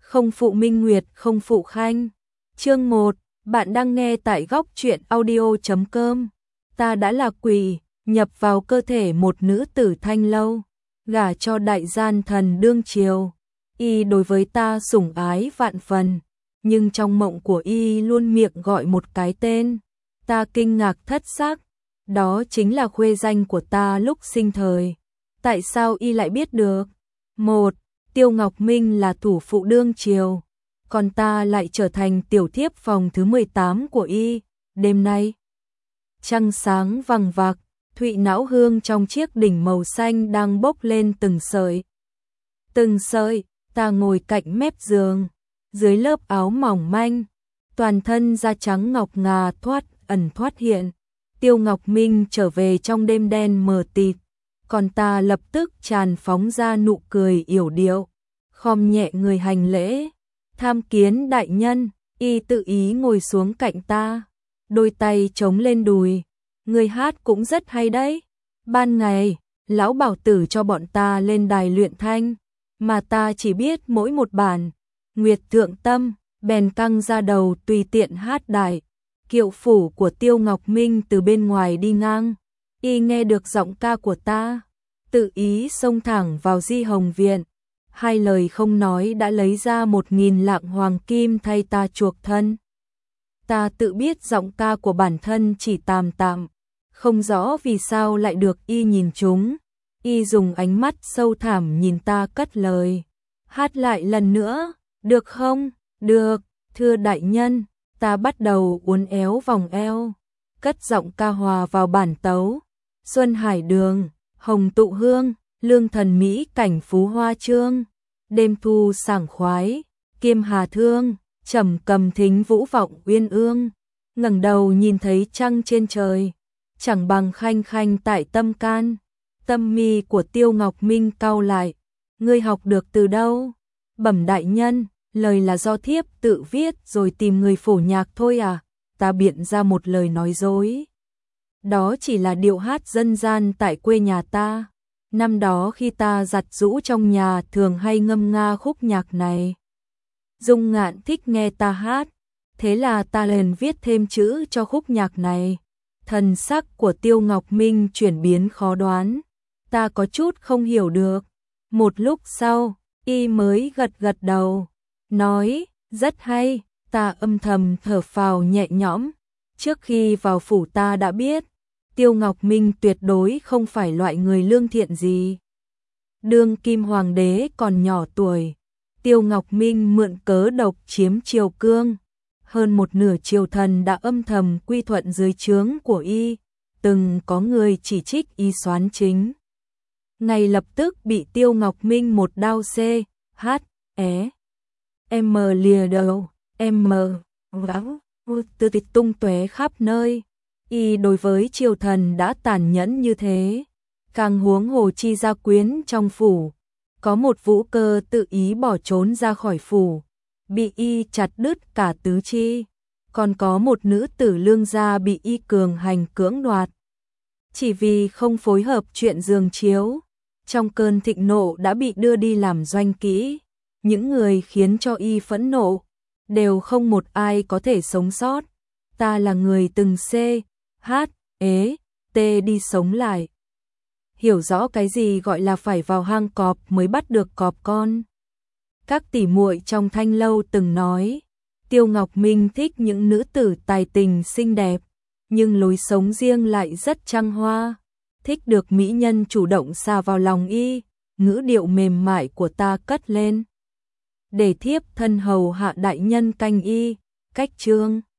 không phụ minh nguyệt không phụ khanh. Chương 1, bạn đang nghe tại góc truyện audio.com. Ta đã là quỷ, nhập vào cơ thể một nữ tử Thanh Lâu, gả cho đại gian thần đương triều. Y đối với ta sủng ái vạn phần, nhưng trong mộng của y luôn miệng gọi một cái tên. Ta kinh ngạc thất sắc, đó chính là khuê danh của ta lúc sinh thời. Tại sao y lại biết được? 1. Tiêu Ngọc Minh là thủ phụ đương triều, còn ta lại trở thành tiểu thiếp phòng thứ 18 của y. Đêm nay, trăng sáng vằng vặc, thụy não hương trong chiếc đỉnh màu xanh đang bốc lên từng sợi. Từng sợi, ta ngồi cạnh mép giường, dưới lớp áo mỏng manh, toàn thân da trắng ngọc ngà thoát ẩn thoát hiện. Tiêu Ngọc Minh trở về trong đêm đen mờ tịt, còn ta lập tức tràn phóng ra nụ cười yểu điệu, khom nhẹ người hành lễ. Tham kiến đại nhân. Y tự ý ngồi xuống cạnh ta, đôi tay chống lên đùi. Người hát cũng rất hay đấy. Ban ngày, lão bảo tử cho bọn ta lên đài luyện thanh, mà ta chỉ biết mỗi một bản Nguyệt Thượng Tâm, bèn căng ra đầu tùy tiện hát đại. Kiệu phủ của Tiêu Ngọc Minh từ bên ngoài đi ngang, y nghe được giọng ca của ta, tự ý xông thẳng vào Di Hồng Viện. Hai lời không nói đã lấy ra 1000 lạng hoàng kim thay ta chuộc thân. Ta tự biết giọng ca của bản thân chỉ tạm tạm, không rõ vì sao lại được y nhìn trúng. Y dùng ánh mắt sâu thẳm nhìn ta cất lời. Hát lại lần nữa, được không? Được, thưa đại nhân. Ta bắt đầu uốn éo vòng eo, cất giọng ca hòa vào bản tấu. Xuân Hải Đường, Hồng Tụ Hương, Lương Thần Mỹ cảnh Phú Hoa Trương, đêm thu sảng khoái, Kiêm Hà Thương, trầm cầm thính vũ vọng uyên ương. Ngẩng đầu nhìn thấy trăng trên trời, chẳng bằng khanh khanh tại tâm can. Tâm mi của Tiêu Ngọc Minh cau lại. Ngươi học được từ đâu? Bẩm đại nhân, lời là do thiếp tự viết rồi tìm người phổ nhạc thôi à? Ta biện ra một lời nói dối. Đó chỉ là điệu hát dân gian tại quê nhà ta. Năm đó khi ta giặt giũ trong nhà thường hay ngâm nga khúc nhạc này. Dung Ngạn thích nghe ta hát, thế là ta liền viết thêm chữ cho khúc nhạc này. Thần sắc của Tiêu Ngọc Minh chuyển biến khó đoán, ta có chút không hiểu được. Một lúc sau, y mới gật gật đầu, nói, rất hay. Ta âm thầm thở phào nhẹ nhõm. Trước khi vào phủ ta đã biết, Tiêu Ngọc Minh tuyệt đối không phải loại người lương thiện gì. Đương kim hoàng đế còn nhỏ tuổi, Tiêu Ngọc Minh mượn cớ độc chiếm triều cương. Hơn một nửa triều thần đã âm thầm quy thuận dưới trướng của y. Từng có người chỉ trích y soán chính, ngay lập tức bị Tiêu Ngọc Minh một đao M lìa đầu, gáo tư tịch tung tóe khắp nơi. Y đối với triều thần đã tàn nhẫn như thế, càng huống hồ chi gia quyến trong phủ. Có một vũ cơ tự ý bỏ trốn ra khỏi phủ, bị y chặt đứt cả tứ chi. Còn có một nữ tử lương gia bị y cường hành cưỡng đoạt, chỉ vì không phối hợp chuyện giường chiếu. Trong cơn thịnh nộ đã bị đưa đi làm doanh kỹ. Những người khiến cho y phẫn nộ đều không một ai có thể sống sót. Ta là người từng đi sống lại, hiểu rõ cái gì gọi là phải vào hang cọp mới bắt được cọp con. Các tỷ muội trong Thanh Lâu từng nói, Tiêu Ngọc Minh thích những nữ tử tài tình xinh đẹp, nhưng lối sống riêng lại rất trăng hoa, thích được mỹ nhân chủ động xa vào lòng y. Ngữ điệu mềm mại của ta cất lên, để thiếp thân hầu hạ đại nhân canh y. Cách chương